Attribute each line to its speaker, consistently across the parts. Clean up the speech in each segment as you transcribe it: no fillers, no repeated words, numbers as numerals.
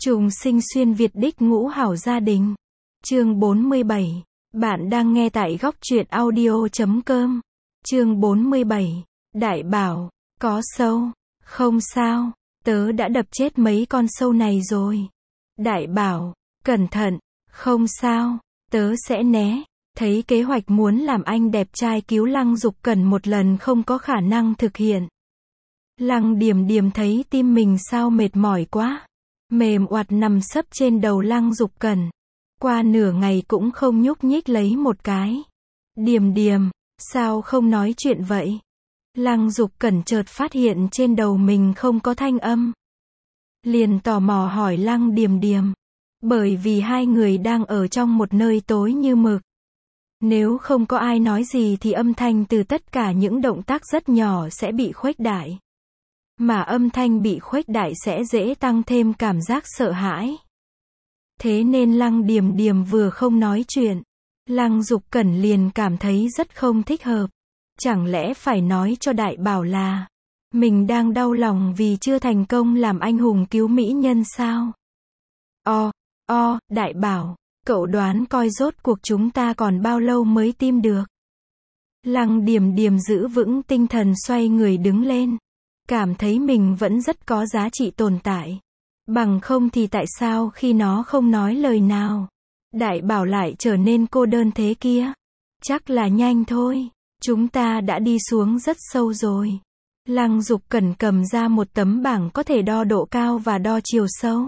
Speaker 1: Trùng sinh xuyên Việt đích ngũ hảo gia đình. Chương 47. Bạn đang nghe tại góc truyện audio.com. Chương 47. Đại bảo, có sâu. Không sao, tớ đã đập chết mấy con sâu này rồi. Đại bảo, cẩn thận, không sao, tớ sẽ né. Thấy kế hoạch muốn làm anh đẹp trai cứu Lăng Dục Cẩn một lần không có khả năng thực hiện. Lăng Điềm Điềm thấy tim mình sao mệt mỏi quá. Mềm oặt nằm sấp trên đầu Lăng Dục Cẩn. Qua nửa ngày cũng không nhúc nhích lấy một cái. Điềm Điềm, sao không nói chuyện vậy? Lăng Dục Cẩn chợt phát hiện trên đầu mình không có thanh âm. Liền tò mò hỏi Lăng Điềm Điềm. Bởi vì hai người đang ở trong một nơi tối như mực. Nếu không có ai nói gì thì âm thanh từ tất cả những động tác rất nhỏ sẽ bị khuếch đại. Mà âm thanh bị khuếch đại sẽ dễ tăng thêm cảm giác sợ hãi. Thế nên Lăng Điềm Điềm vừa không nói chuyện. Lăng Dục Cẩn liền cảm thấy rất không thích hợp. Chẳng lẽ phải nói cho Đại Bảo là mình đang đau lòng vì chưa thành công làm anh hùng cứu mỹ nhân sao? Đại Bảo, cậu đoán coi rốt cuộc chúng ta còn bao lâu mới tìm được? Lăng Điềm Điềm giữ vững tinh thần xoay người đứng lên. Cảm thấy mình vẫn rất có giá trị tồn tại. Bằng không thì tại sao khi nó không nói lời nào, Đại Bảo lại trở nên cô đơn thế kia? Chắc là nhanh thôi. Chúng ta đã đi xuống rất sâu rồi. Lăng Dục Cẩn cầm ra một tấm bảng có thể đo độ cao và đo chiều sâu.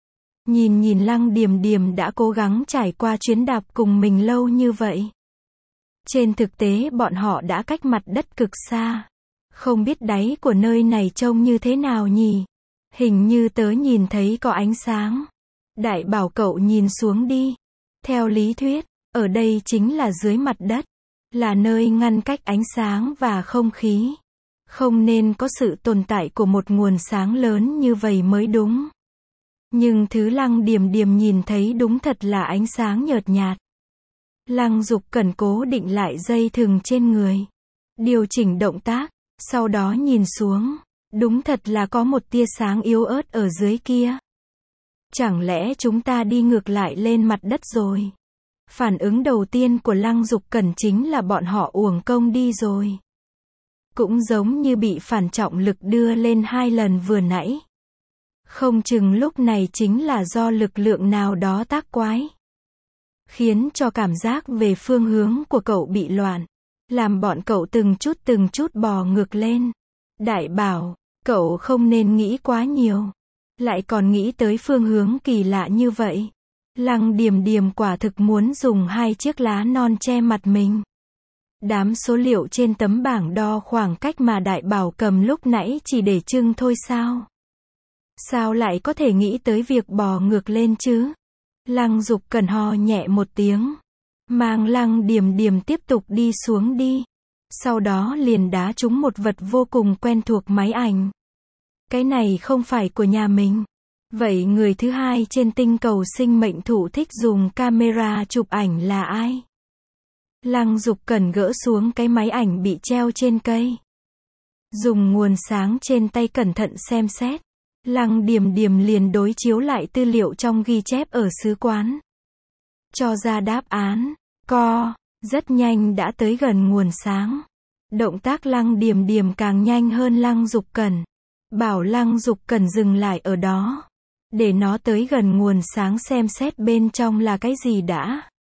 Speaker 1: Nhìn Lăng Điềm Điềm đã cố gắng trải qua chuyến đạp cùng mình lâu như vậy. Trên thực tế bọn họ đã cách mặt đất cực xa. Không biết đáy của nơi này trông như thế nào nhỉ? Hình như tớ nhìn thấy có ánh sáng. Đại Bảo cậu nhìn xuống đi. Theo lý thuyết, ở đây chính là dưới mặt đất. Là nơi ngăn cách ánh sáng và không khí. Không nên có sự tồn tại của một nguồn sáng lớn như vậy mới đúng. Nhưng thứ Lăng Điềm Điềm nhìn thấy đúng thật là ánh sáng nhợt nhạt. Lăng Dục Cẩn cố định lại dây thừng trên người. Điều chỉnh động tác. Sau đó nhìn xuống, đúng thật là có một tia sáng yếu ớt ở dưới kia. Chẳng lẽ chúng ta đi ngược lại lên mặt đất rồi? Phản ứng đầu tiên của Lăng Dục Cẩn chính là bọn họ uổng công đi rồi. Cũng giống như bị phản trọng lực đưa lên 2 lần vừa nãy. Không chừng lúc này chính là do lực lượng nào đó tác quái. Khiến cho cảm giác về phương hướng của cậu bị loạn. Làm bọn cậu từng chút bò ngược lên. Đại Bảo, cậu không nên nghĩ quá nhiều. Lại còn nghĩ tới phương hướng kỳ lạ như vậy. Lăng Điềm Điềm quả thực muốn dùng 2 chiếc lá non che mặt mình. Đám số liệu trên tấm bảng đo khoảng cách mà Đại Bảo cầm lúc nãy chỉ để trưng thôi sao? Sao lại có thể nghĩ tới việc bò ngược lên chứ? Lăng Dục Cẩn ho nhẹ một tiếng. Mang Lăng Điềm Điềm tiếp tục đi xuống đi. Sau đó liền đá trúng một vật vô cùng quen thuộc máy ảnh. Cái này không phải của nhà mình. Vậy người thứ hai trên tinh cầu sinh mệnh thụ thích dùng camera chụp ảnh là ai? Lăng Dục Cẩn gỡ xuống cái máy ảnh bị treo trên cây. Dùng nguồn sáng trên tay cẩn thận xem xét. Lăng Điềm Điềm liền đối chiếu lại tư liệu trong ghi chép ở sứ quán. Cho ra đáp án. Rất nhanh đã tới gần nguồn sáng. Động tác Lăng Điềm Điềm càng nhanh hơn Lăng Dục Cẩn. Bảo Lăng Dục Cẩn dừng lại ở đó. Để nó tới gần nguồn sáng xem xét bên trong là cái gì đã.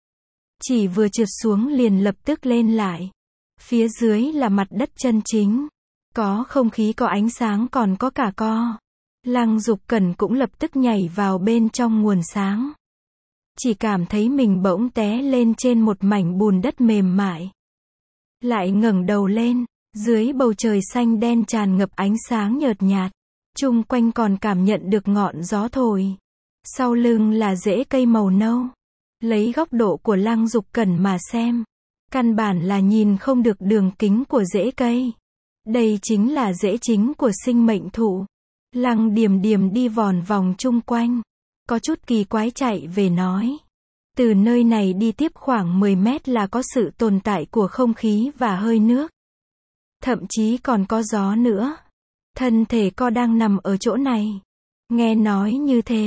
Speaker 1: Chỉ vừa trượt xuống liền lập tức lên lại. Phía dưới là mặt đất chân chính. Có không khí, có ánh sáng, còn có cả co. Lăng Dục Cẩn cũng lập tức nhảy vào bên trong nguồn sáng. Chỉ cảm thấy mình bỗng té lên trên một mảnh bùn đất mềm mại. Lại ngẩng đầu lên, dưới bầu trời xanh đen tràn ngập ánh sáng nhợt nhạt. Chung quanh còn cảm nhận được ngọn gió thổi. Sau lưng là rễ cây màu nâu. Lấy góc độ của Lăng Dục Cẩn mà xem. Căn bản là nhìn không được đường kính của rễ cây. Đây chính là rễ chính của sinh mệnh thụ. Lăng Điềm Điềm đi vòn vòng chung quanh. Có chút kỳ quái chạy về nói. Từ nơi này đi tiếp khoảng 10 mét là có sự tồn tại của không khí và hơi nước. Thậm chí còn có gió nữa. Thân thể co đang nằm ở chỗ này. Nghe nói như thế,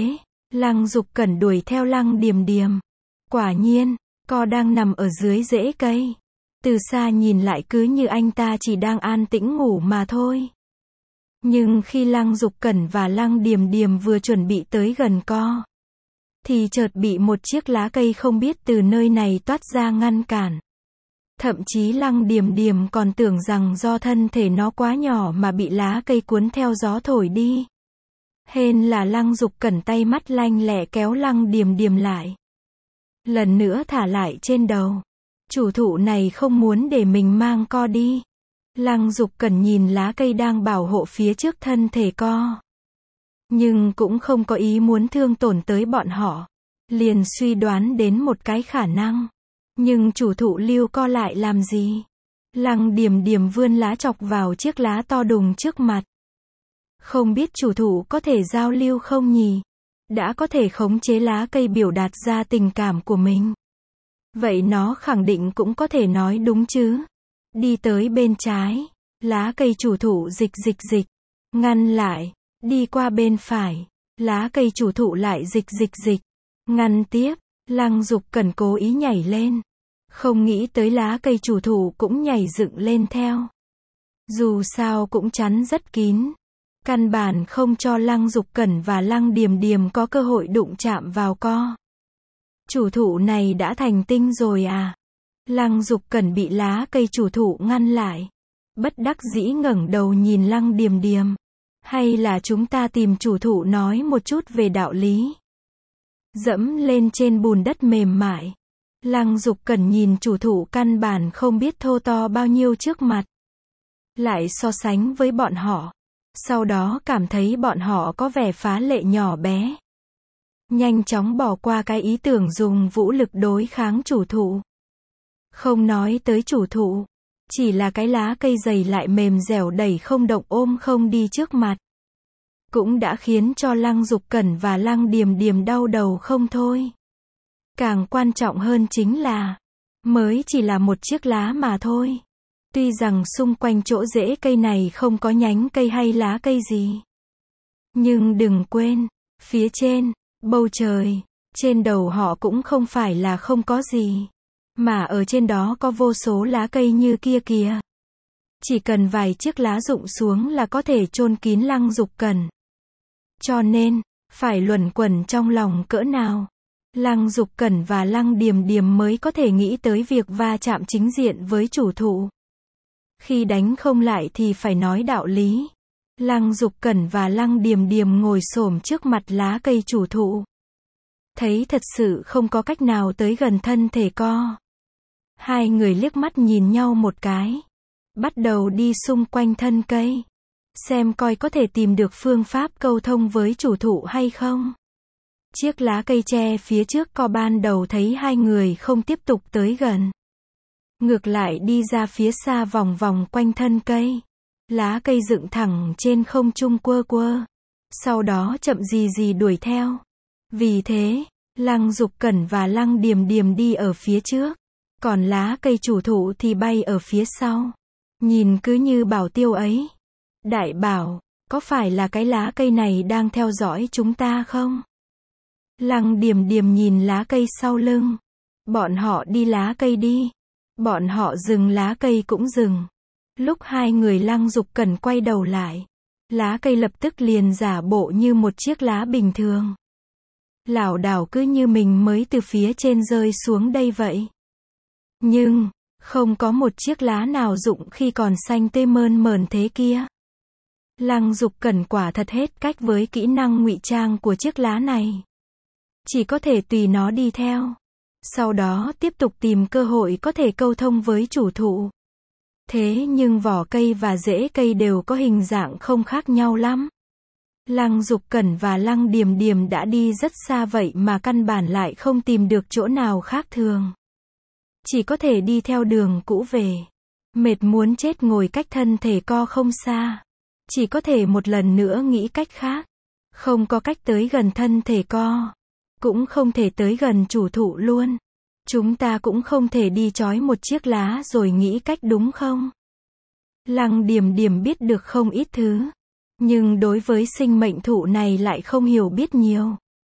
Speaker 1: Lăng Dục Cẩn đuổi theo Lăng Điềm Điềm. Quả nhiên, co đang nằm ở dưới rễ cây. Từ xa nhìn lại cứ như anh ta chỉ đang an tĩnh ngủ mà thôi. Nhưng khi Lăng Dục Cẩn và Lăng Điềm Điềm vừa chuẩn bị tới gần co, thì chợt bị một chiếc lá cây không biết từ nơi này toát ra ngăn cản. Thậm chí Lăng Điềm Điềm còn tưởng rằng do thân thể nó quá nhỏ mà bị lá cây cuốn theo gió thổi đi. Hên là Lăng Dục Cẩn tay mắt lanh lẹ kéo Lăng Điềm Điềm lại. Lần nữa thả lại trên đầu. Chủ thụ này không muốn để mình mang co đi. Lăng Dục Cẩn nhìn lá cây đang bảo hộ phía trước thân thể co, nhưng cũng không có ý muốn thương tổn tới bọn họ. Liền suy đoán đến một cái khả năng. Nhưng chủ thụ lưu co lại làm gì? Lăng Điềm Điềm vươn lá chọc vào chiếc lá to đùng trước mặt. Không biết chủ thụ có thể giao lưu không nhỉ? Đã có thể khống chế lá cây biểu đạt ra tình cảm của mình. Vậy nó khẳng định cũng có thể nói đúng chứ. Đi tới bên trái. Lá cây chủ thụ dịch, ngăn lại. Đi qua bên phải. Lá cây chủ thụ lại dịch, ngăn tiếp. Lăng Dục Cẩn cố ý nhảy lên. Không nghĩ tới lá cây chủ thụ cũng nhảy dựng lên theo. Dù sao cũng chắn rất kín. Căn bản không cho Lăng Dục Cẩn và Lăng Điềm Điềm có cơ hội đụng chạm vào co. Chủ thụ này đã thành tinh rồi à? Lăng Dục Cẩn bị lá cây chủ thụ ngăn lại. Bất đắc dĩ ngẩng đầu nhìn Lăng Điềm Điềm. Hay là chúng ta tìm chủ thụ nói một chút về đạo lý? Dẫm lên trên bùn đất mềm mại. Lăng Dục Cẩn nhìn chủ thụ căn bản không biết thô to bao nhiêu trước mặt. Lại so sánh với bọn họ. Sau đó cảm thấy bọn họ có vẻ phá lệ nhỏ bé. Nhanh chóng bỏ qua cái ý tưởng dùng vũ lực đối kháng chủ thụ. Không nói tới chủ thụ. Chỉ là cái lá cây dày lại mềm dẻo đẩy không động ôm không đi trước mặt. Cũng đã khiến cho Lăng Dục Cẩn và Lăng Điềm Điềm đau đầu không thôi. Càng quan trọng hơn chính là, mới chỉ là một chiếc lá mà thôi. Tuy rằng xung quanh chỗ rễ cây này không có nhánh cây hay lá cây gì. Nhưng đừng quên, phía trên, bầu trời, trên đầu họ cũng không phải là không có gì. Mà ở trên đó có vô số lá cây như kia kìa. Chỉ cần vài chiếc lá rụng xuống là có thể chôn kín Lăng Dục Cẩn. Cho nên, phải luẩn quẩn trong lòng cỡ nào. Lăng Dục Cẩn và Lăng Điềm Điềm mới có thể nghĩ tới việc va chạm chính diện với chủ thụ. Khi đánh không lại thì phải nói đạo lý. Lăng Dục Cẩn và Lăng Điềm Điềm ngồi xổm trước mặt lá cây chủ thụ. Thấy thật sự không có cách nào tới gần thân thể co. Hai người liếc mắt nhìn nhau một cái. Bắt đầu đi xung quanh thân cây. Xem coi có thể tìm được phương pháp câu thông với chủ thụ hay không. Chiếc lá cây tre phía trước co ban đầu thấy hai người không tiếp tục tới gần. Ngược lại đi ra phía xa vòng vòng quanh thân cây. Lá cây dựng thẳng trên không trung quơ quơ. Sau đó chậm gì đuổi theo. Vì thế, Lăng Dục Cẩn và Lăng Điềm Điềm đi ở phía trước. Còn lá cây chủ thụ thì bay ở phía sau. Nhìn cứ như bảo tiêu ấy. Đại bảo, có phải là cái lá cây này đang theo dõi chúng ta không? Lăng Điềm Điềm nhìn lá cây sau lưng. Bọn họ đi lá cây đi. Bọn họ dừng lá cây cũng dừng. Lúc hai người Lăng Dục Cẩn quay đầu lại. Lá cây lập tức liền giả bộ như một chiếc lá bình thường. Lảo đảo cứ như mình mới từ phía trên rơi xuống đây vậy. Nhưng, không có một chiếc lá nào rụng khi còn xanh tươi mơn mởn thế kia. Lăng Dục Cẩn quả thật hết cách với kỹ năng ngụy trang của chiếc lá này. Chỉ có thể tùy nó đi theo. Sau đó tiếp tục tìm cơ hội có thể câu thông với chủ thụ. Thế nhưng vỏ cây và rễ cây đều có hình dạng không khác nhau lắm. Lăng Dục Cẩn và Lăng Điềm Điềm đã đi rất xa vậy mà căn bản lại không tìm được chỗ nào khác thường. Chỉ có thể đi theo đường cũ về. Mệt muốn chết ngồi cách thân thể co không xa. Chỉ có thể một lần nữa nghĩ cách khác. Không có cách tới gần thân thể co. Cũng không thể tới gần chủ thụ luôn. Chúng ta cũng không thể đi trói một chiếc lá rồi nghĩ cách đúng không? Lăng Điềm Điềm biết được không ít thứ. Nhưng đối với sinh mệnh thụ này lại không hiểu biết nhiều.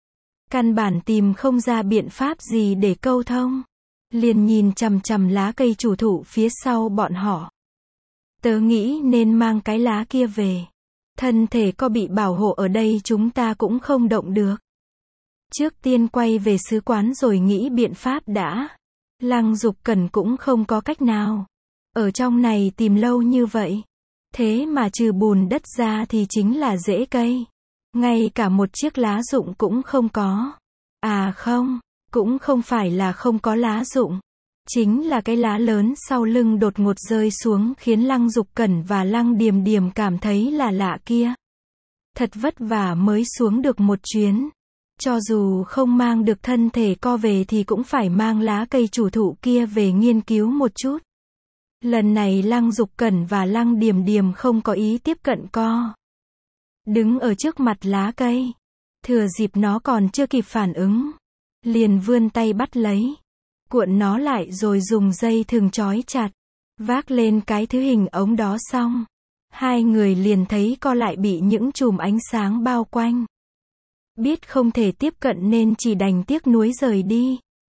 Speaker 1: Căn bản tìm không ra biện pháp gì để câu thông. Liền nhìn chằm chằm lá cây chủ thụ phía sau bọn họ. Tớ nghĩ nên mang cái lá kia về. Thân thể có bị bảo hộ ở đây chúng ta cũng không động được. Trước tiên quay về sứ quán rồi nghĩ biện pháp đã. Lăng Dục Cẩn cũng không có cách nào. Ở trong này tìm lâu như vậy. Thế mà trừ bùn đất ra thì chính là rễ cây. Ngay cả một chiếc lá rụng cũng không có. À không, cũng không phải là không có lá rụng. Chính là cái lá lớn sau lưng đột ngột rơi xuống khiến Lăng Dục Cẩn và Lăng Điềm Điềm cảm thấy là lạ kia. Thật vất vả mới xuống được một chuyến. Cho dù không mang được thân thể co về thì cũng phải mang lá cây chủ thụ kia về nghiên cứu một chút. Lần này Lăng Dục Cẩn và Lăng Điềm Điềm không có ý tiếp cận co. Đứng ở trước mặt lá cây. Thừa dịp nó còn chưa kịp phản ứng. Liền vươn tay bắt lấy. Cuộn nó lại rồi dùng dây thừng trói chặt. Vác lên cái thứ hình ống đó xong. Hai người liền thấy co lại bị những chùm ánh sáng bao quanh. Biết không thể tiếp cận nên chỉ đành tiếc nuối rời đi.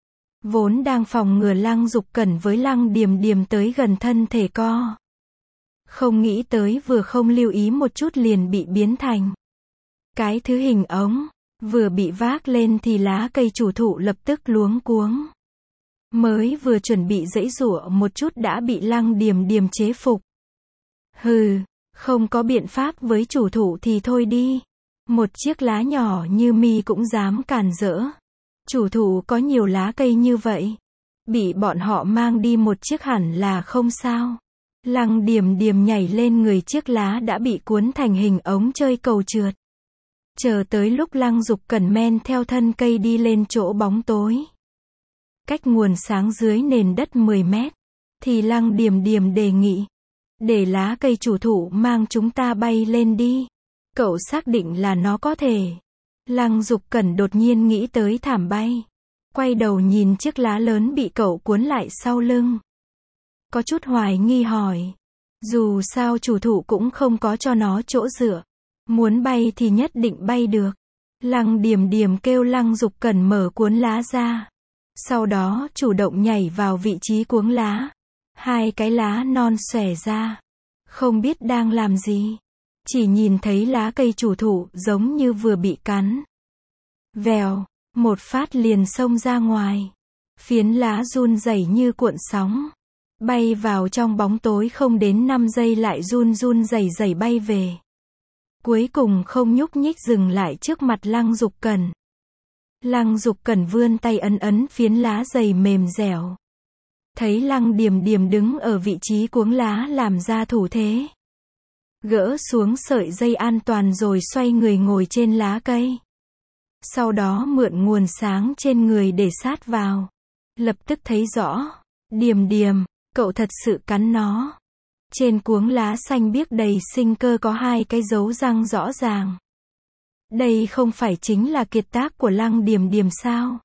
Speaker 1: Vốn đang phòng ngừa Lăng Dục Cẩn với Lăng Điềm Điềm tới gần thân thể co. Không nghĩ tới vừa không lưu ý một chút liền bị biến thành. Cái thứ hình ống. Vừa bị vác lên thì lá cây chủ thụ lập tức luống cuống. Mới vừa chuẩn bị giãy giụa một chút đã bị Lăng Điềm Điềm chế phục. Hừ, không có biện pháp với chủ thụ thì thôi đi. Một chiếc lá nhỏ như mi cũng dám cản rỡ. Chủ thụ có nhiều lá cây như vậy. Bị bọn họ mang đi một chiếc hẳn là không sao. Lăng Điềm Điềm nhảy lên người chiếc lá đã bị cuốn thành hình ống chơi cầu trượt. Chờ tới lúc Lăng Dục Cẩn men theo thân cây đi lên chỗ bóng tối. Cách nguồn sáng dưới nền đất 10 mét. Thì Lăng Điềm Điềm đề nghị. Để lá cây chủ thụ mang chúng ta bay lên đi. Cậu xác định là nó có thể. Lăng Dục Cẩn đột nhiên nghĩ tới thảm bay. Quay đầu nhìn chiếc lá lớn bị cậu cuốn lại sau lưng. Có chút hoài nghi hỏi. Dù sao chủ thụ cũng không có cho nó chỗ dựa. Muốn bay thì nhất định bay được. Lăng Điềm Điềm kêu Lăng Dục Cẩn mở cuốn lá ra. Sau đó chủ động nhảy vào vị trí cuống lá. Hai cái lá non xòe ra. Không biết đang làm gì. Chỉ nhìn thấy lá cây chủ thụ giống như vừa bị cắn. Vèo, một phát liền xông ra ngoài. Phiến lá run rẩy như cuộn sóng. Bay vào trong bóng tối không đến 5 giây lại run run rẩy rẩy bay về. Cuối cùng không nhúc nhích dừng lại trước mặt Lăng Dục Cẩn. Lăng Dục Cẩn vươn tay ấn ấn phiến lá dày mềm dẻo. Thấy Lăng Điềm Điềm đứng ở vị trí cuống lá làm ra thủ thế. Gỡ xuống sợi dây an toàn rồi xoay người ngồi trên lá cây. Sau đó mượn nguồn sáng trên người để sát vào. Lập tức thấy rõ. Điềm Điềm, cậu thật sự cắn nó. Trên cuống lá xanh biếc đầy sinh cơ có hai cái dấu răng rõ ràng. Đây không phải chính là kiệt tác của Lăng Điềm Điềm sao?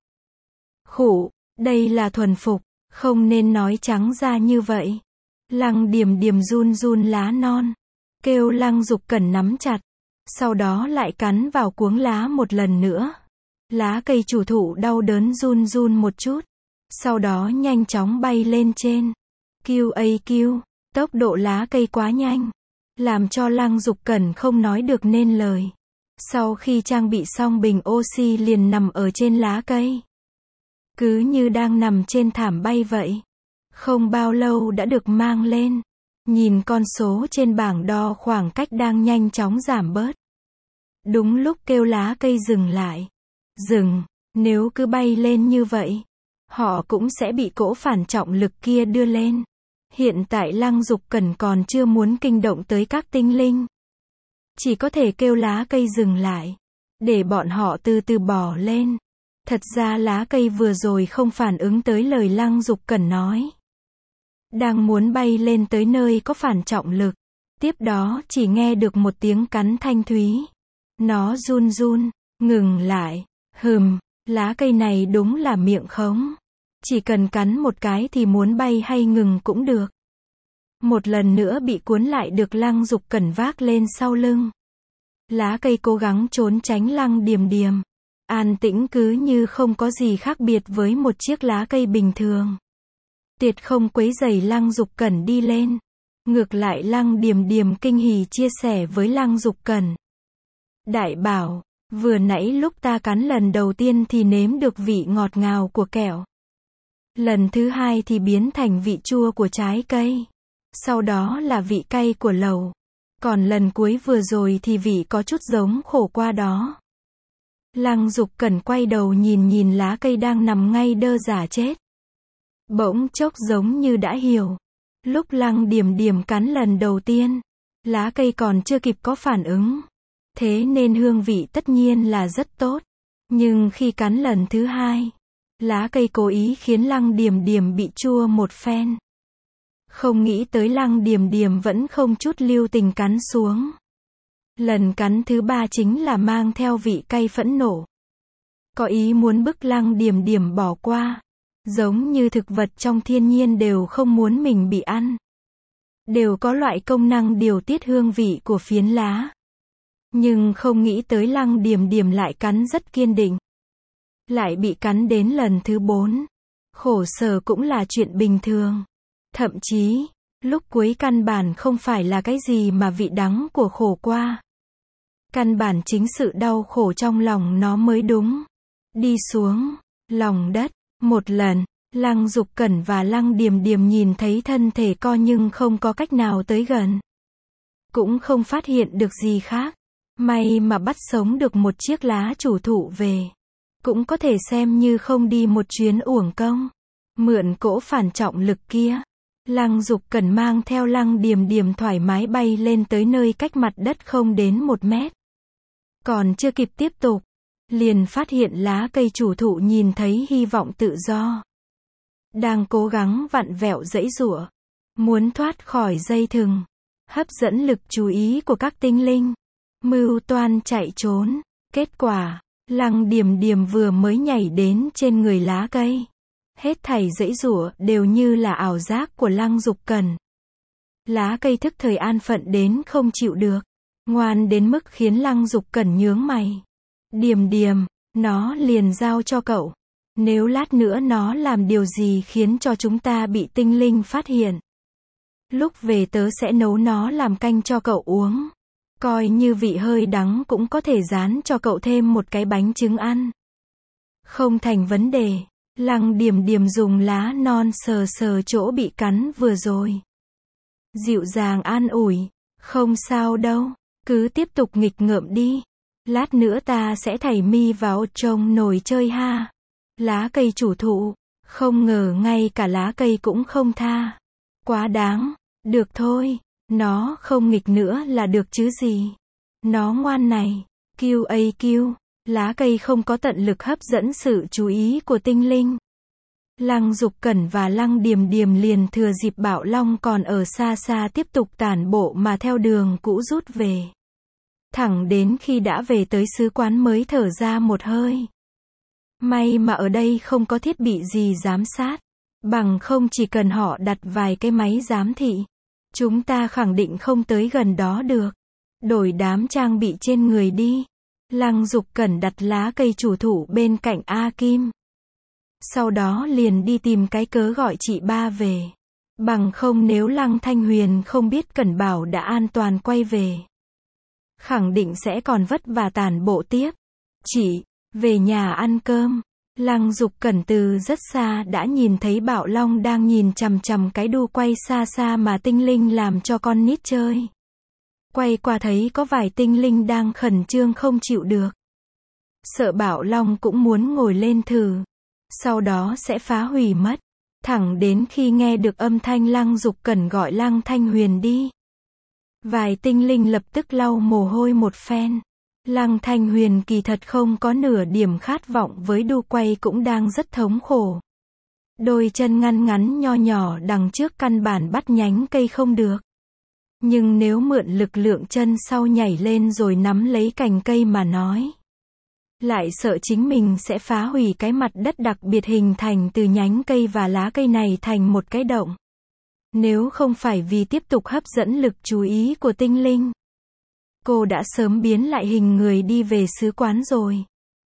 Speaker 1: Khụ, đây là thuần phục, không nên nói trắng ra như vậy. Lăng Điềm Điềm run run lá non. Kêu Lăng Dục Cẩn nắm chặt. Sau đó lại cắn vào cuống lá một lần nữa. Lá cây chủ thụ đau đớn run run một chút. Sau đó nhanh chóng bay lên trên. QAQ, tốc độ lá cây quá nhanh. Làm cho Lăng Dục Cẩn không nói được nên lời. Sau khi trang bị xong bình oxy liền nằm ở trên lá cây. Cứ như đang nằm trên thảm bay vậy. Không bao lâu đã được mang lên. Nhìn con số trên bảng đo khoảng cách đang nhanh chóng giảm bớt. Đúng lúc kêu lá cây dừng lại. Dừng, nếu cứ bay lên như vậy, họ cũng sẽ bị cỗ phản trọng lực kia đưa lên. Hiện tại Lăng Dục Cẩn còn chưa muốn kinh động tới các tinh linh. Chỉ có thể kêu lá cây dừng lại. Để bọn họ từ từ bỏ lên. Thật ra lá cây vừa rồi không phản ứng tới lời Lăng Dục Cẩn nói. Đang muốn bay lên tới nơi có phản trọng lực. Tiếp đó chỉ nghe được một tiếng cắn thanh thúy. Nó run run, ngừng lại. Lá cây này đúng là miệng khống. Chỉ cần cắn một cái thì muốn bay hay ngừng cũng được. Một lần nữa bị cuốn lại được Lăng Dục Cẩn vác lên sau lưng. Lá cây cố gắng trốn tránh Lăng Điềm Điềm. An tĩnh cứ như không có gì khác biệt với một chiếc lá cây bình thường. Tuyệt không quấy rầy Lăng Dục Cẩn đi lên. Ngược lại Lăng Điềm Điềm kinh hỉ chia sẻ với Lăng Dục Cẩn. Đại bảo, vừa nãy lúc ta cắn lần đầu tiên thì nếm được vị ngọt ngào của kẹo. Lần thứ hai thì biến thành vị chua của trái cây. Sau đó là vị cay của lẩu. Còn lần cuối vừa rồi thì vị có chút giống khổ qua đó. Lăng Dục Cẩn quay đầu nhìn lá cây đang nằm ngay đơ giả chết. Bỗng chốc giống như đã hiểu. Lúc Lăng Điềm Điềm cắn lần đầu tiên, lá cây còn chưa kịp có phản ứng. Thế nên hương vị tất nhiên là rất tốt. Nhưng khi cắn lần thứ hai, lá cây cố ý khiến Lăng Điềm Điềm bị chua một phen. Không nghĩ tới Lăng Điềm Điềm vẫn không chút lưu tình cắn xuống. Lần cắn thứ ba chính là mang theo vị cay phẫn nộ. Có ý muốn bức Lăng Điềm Điềm bỏ qua. Giống như thực vật trong thiên nhiên đều không muốn mình bị ăn. Đều có loại công năng điều tiết hương vị của phiến lá. Nhưng không nghĩ tới Lăng Điềm Điềm lại cắn rất kiên định. Lại bị cắn đến lần thứ 4. Khổ sở cũng là chuyện bình thường. Thậm chí, lúc cuối căn bản không phải là cái gì mà vị đắng của khổ qua. Căn bản chính sự đau khổ trong lòng nó mới đúng. Đi xuống, lòng đất, một lần, Lăng Dục Cẩn và Lăng Điềm Điềm nhìn thấy thân thể co nhưng không có cách nào tới gần. Cũng không phát hiện được gì khác. May mà bắt sống được một chiếc lá chủ thụ về. Cũng có thể xem như không đi một chuyến uổng công. Mượn cỗ phản trọng lực kia. Lăng Dục Cẩn mang theo Lăng Điềm Điềm thoải mái bay lên tới nơi cách mặt đất không đến 1 mét. Còn chưa kịp tiếp tục, liền phát hiện lá cây chủ thụ nhìn thấy hy vọng tự do. Đang cố gắng vặn vẹo giãy giụa, muốn thoát khỏi dây thừng, hấp dẫn lực chú ý của các tinh linh. Mưu toan chạy trốn. Kết quả, Lăng Điềm Điềm vừa mới nhảy đến trên người lá cây. Hết thảy giãy giụa đều như là ảo giác của Lăng Dục Cẩn. Lá cây thức thời an phận đến không chịu được. Ngoan đến mức khiến Lăng Dục Cẩn nhướng mày. Điềm Điềm, nó liền giao cho cậu. Nếu lát nữa nó làm điều gì khiến cho chúng ta bị tinh linh phát hiện. Lúc về tớ sẽ nấu nó làm canh cho cậu uống. Coi như vị hơi đắng cũng có thể rán cho cậu thêm một cái bánh trứng ăn. Không thành vấn đề. Lăng Điềm Điềm dùng lá non sờ sờ chỗ bị cắn vừa rồi. Dịu dàng an ủi. Không sao đâu. Cứ tiếp tục nghịch ngợm đi. Lát nữa ta sẽ thảy mi vào trong nồi chơi ha. Lá cây chủ thụ. Không ngờ ngay cả lá cây cũng không tha. Quá đáng. Được thôi. Nó không nghịch nữa là được chứ gì. Nó ngoan này. QAQ. Lá cây không có tận lực hấp dẫn sự chú ý của tinh linh. Lăng Dục Cẩn và Lăng Điềm Điềm liền thừa dịp Bạo Long còn ở xa xa tiếp tục tản bộ mà theo đường cũ rút về. Thẳng đến khi đã về tới sứ quán mới thở ra một hơi. May mà ở đây không có thiết bị gì giám sát. Bằng không chỉ cần họ đặt vài cái máy giám thị. Chúng ta khẳng định không tới gần đó được. Đổi đám trang bị trên người đi. Lăng Dục Cẩn đặt lá cây chủ thụ bên cạnh A Kim. Sau đó liền đi tìm cái cớ gọi chị ba về. Bằng không nếu Lăng Thanh Huyền không biết Cẩn Bảo đã an toàn quay về. Khẳng định sẽ còn vất vả tản bộ tiếp. Chị, về nhà ăn cơm. Lăng Dục Cẩn từ rất xa đã nhìn thấy Bạo Long đang nhìn chằm chằm cái đu quay xa xa mà tinh linh làm cho con nít chơi. Quay qua thấy có vài tinh linh đang khẩn trương không chịu được. Sợ Bạo Long cũng muốn ngồi lên thử. Sau đó sẽ phá hủy mất. Thẳng đến khi nghe được âm thanh Lăng Dục Cẩn gọi Lăng Thanh Huyền đi. Vài tinh linh lập tức lau mồ hôi một phen. Lăng Thanh Huyền kỳ thật không có nửa điểm khát vọng với đu quay cũng đang rất thống khổ. Đôi chân ngắn ngắn nho nhỏ đằng trước căn bản bắt nhánh cây không được. Nhưng nếu mượn lực lượng chân sau nhảy lên rồi nắm lấy cành cây mà nói. Lại sợ chính mình sẽ phá hủy cái mặt đất đặc biệt hình thành từ nhánh cây và lá cây này thành một cái động. Nếu không phải vì tiếp tục hấp dẫn lực chú ý của tinh linh. Cô đã sớm biến lại hình người đi về sứ quán rồi.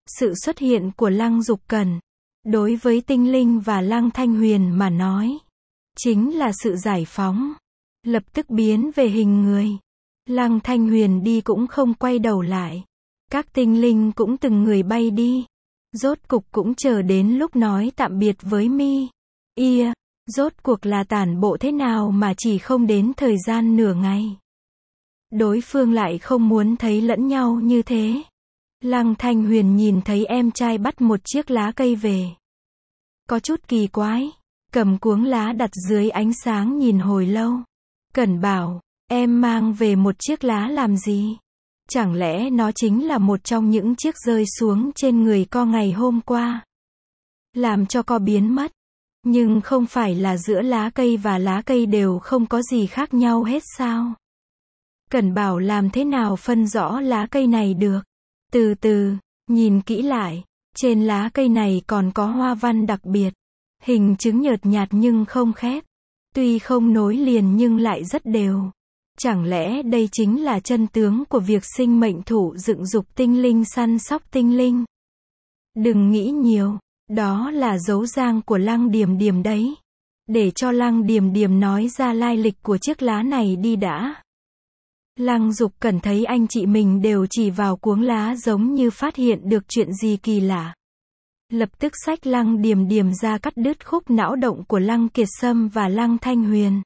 Speaker 1: Sự xuất hiện của Lăng Dục Cẩn, đối với Tinh Linh và Lăng Thanh Huyền mà nói, chính là sự giải phóng. Lập tức biến về hình người. Lăng Thanh Huyền đi cũng không quay đầu lại. Các tinh linh cũng từng người bay đi. Rốt cục cũng chờ đến lúc nói tạm biệt với Mi. Ia, rốt cuộc là tản bộ thế nào mà chỉ không đến thời gian nửa ngày. Đối phương lại không muốn thấy lẫn nhau như thế. Lăng Thanh Huyền nhìn thấy em trai bắt một chiếc lá cây về. Có chút kỳ quái. Cầm cuống lá đặt dưới ánh sáng nhìn hồi lâu. Cẩn bảo, em mang về một chiếc lá làm gì? Chẳng lẽ nó chính là một trong những chiếc rơi xuống trên người co ngày hôm qua? Làm cho co biến mất. Nhưng không phải là giữa lá cây và lá cây đều không có gì khác nhau hết sao? Cẩn bảo làm thế nào phân rõ lá cây này được? Từ từ, nhìn kỹ lại, trên lá cây này còn có hoa văn đặc biệt. Hình trứng nhợt nhạt nhưng không khép. Tuy không nối liền nhưng lại rất đều. Chẳng lẽ đây chính là chân tướng của việc sinh mệnh thủ dựng dục tinh linh săn sóc tinh linh? Đừng nghĩ nhiều, đó là dấu giang của Lăng Điềm Điềm đấy. Để cho Lăng Điềm Điềm nói ra lai lịch của chiếc lá này đi đã. Lăng Dục Cẩn thấy anh chị mình đều chỉ vào cuống lá giống như phát hiện được chuyện gì kỳ lạ. Lập tức xách Lăng Điềm Điềm ra cắt đứt khúc não động của Lăng Kiệt Sâm và Lăng Thanh Huyền.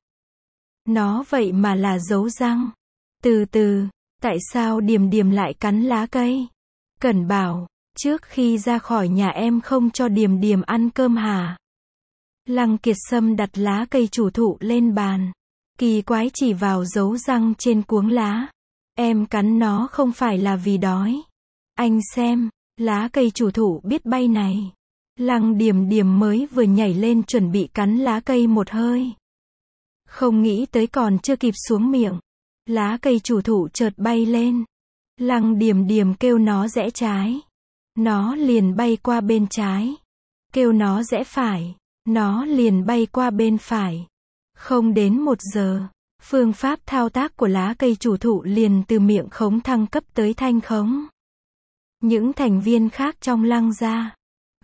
Speaker 1: Nó vậy mà là dấu răng. Từ từ, tại sao Điềm Điềm lại cắn lá cây? Cẩn bảo, trước khi ra khỏi nhà em không cho Điềm Điềm ăn cơm hả? Lăng Kiệt Sâm đặt lá cây chủ thụ lên bàn. Kỳ quái chỉ vào dấu răng trên cuống lá. Em cắn nó không phải là vì đói. Anh xem, lá cây chủ thụ biết bay này. Lăng Điềm Điềm mới vừa nhảy lên chuẩn bị cắn lá cây một hơi. Không nghĩ tới còn chưa kịp xuống miệng. Lá cây chủ thụ chợt bay lên. Lăng Điềm Điềm kêu nó rẽ trái. Nó liền bay qua bên trái. Kêu nó rẽ phải. Nó liền bay qua bên phải. Không đến 1 giờ, phương pháp thao tác của lá cây chủ thụ liền từ miệng khống thăng cấp tới thanh khống. Những thành viên khác trong Lăng gia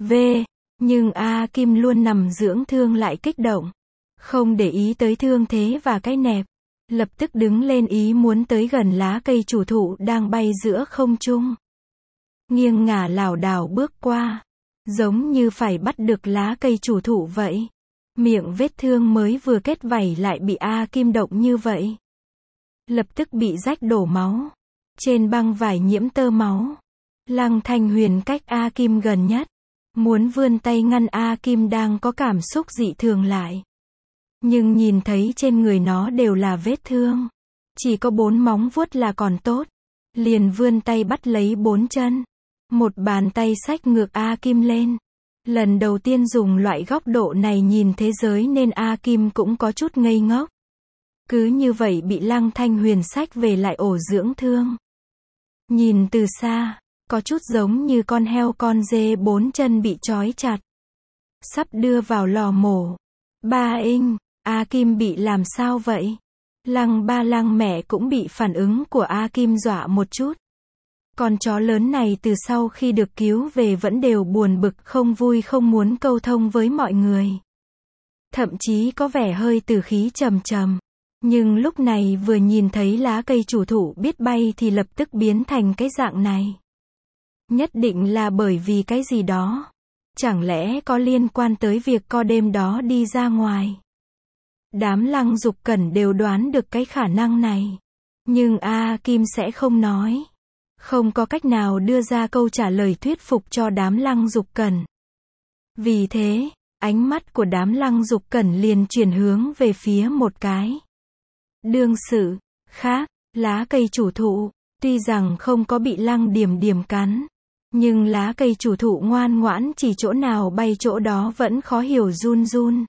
Speaker 1: nhưng A Kim luôn nằm dưỡng thương lại kích động. Không để ý tới thương thế và cái nẹp. Lập tức đứng lên ý muốn tới gần lá cây chủ thụ đang bay giữa không trung. Nghiêng ngả lảo đảo bước qua. Giống như phải bắt được lá cây chủ thụ vậy. Miệng vết thương mới vừa kết vảy lại bị A Kim động như vậy. Lập tức bị rách đổ máu. Trên băng vải nhiễm tơ máu. Lăng Thanh Huyền cách A Kim gần nhất. Muốn vươn tay ngăn A Kim đang có cảm xúc dị thường lại. Nhưng nhìn thấy trên người nó đều là vết thương. Chỉ có 4 móng vuốt là còn tốt. Liền vươn tay bắt lấy 4 chân. Một bàn tay xách ngược A Kim lên. Lần đầu tiên dùng loại góc độ này nhìn thế giới nên A Kim cũng có chút ngây ngốc. Cứ như vậy bị Lăng Thanh Huyền xách về lại ổ dưỡng thương. Nhìn từ xa, có chút giống như con heo con dê 4 chân bị trói chặt. Sắp đưa vào lò mổ. Ba Inh, A Kim bị làm sao vậy? Lăng ba Lăng mẹ cũng bị phản ứng của A Kim dọa một chút. Con chó lớn này từ sau khi được cứu về vẫn đều buồn bực không vui không muốn câu thông với mọi người. Thậm chí có vẻ hơi tử khí trầm trầm. Nhưng lúc này vừa nhìn thấy lá cây chủ thụ biết bay thì lập tức biến thành cái dạng này. Nhất định là bởi vì cái gì đó. Chẳng lẽ có liên quan tới việc co đêm đó đi ra ngoài. Đám Lăng Dục Cẩn đều đoán được cái khả năng này. Nhưng A Kim sẽ không nói. Không có cách nào đưa ra câu trả lời thuyết phục cho đám Lăng Dục Cẩn. Vì thế, ánh mắt của đám Lăng Dục Cẩn liền chuyển hướng về phía một cái đương sự khác, lá cây chủ thụ. Tuy rằng không có bị Lăng Điềm Điềm cắn, nhưng lá cây chủ thụ ngoan ngoãn chỉ chỗ nào bay chỗ đó vẫn khó hiểu run run.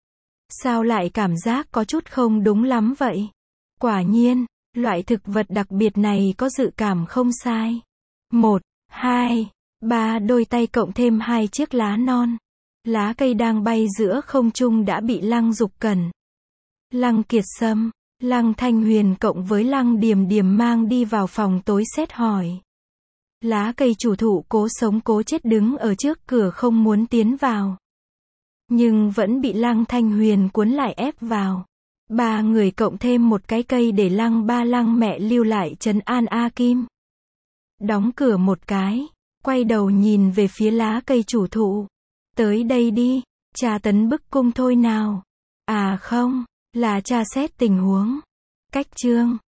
Speaker 1: Sao lại cảm giác có chút không đúng lắm vậy? Quả nhiên, loại thực vật đặc biệt này có dự cảm không sai. 1, 2, 3 đôi tay cộng thêm 2 chiếc lá non. Lá cây đang bay giữa không trung đã bị Lăng Dục Cẩn, Lăng Kiệt Sâm, Lăng Thanh Huyền cộng với Lăng Điềm Điềm mang đi vào phòng tối xét hỏi. Lá cây chủ thụ cố sống cố chết đứng ở trước cửa không muốn tiến vào. Nhưng vẫn bị Lăng Thanh Huyền cuốn lại ép vào. Ba người cộng thêm một cái cây để Lăng ba Lăng mẹ lưu lại trấn an A Kim. Đóng cửa một cái, quay đầu nhìn về phía lá cây chủ thụ. Tới đây đi, tra tấn bức cung thôi nào. À không, là tra xét tình huống. Cách chương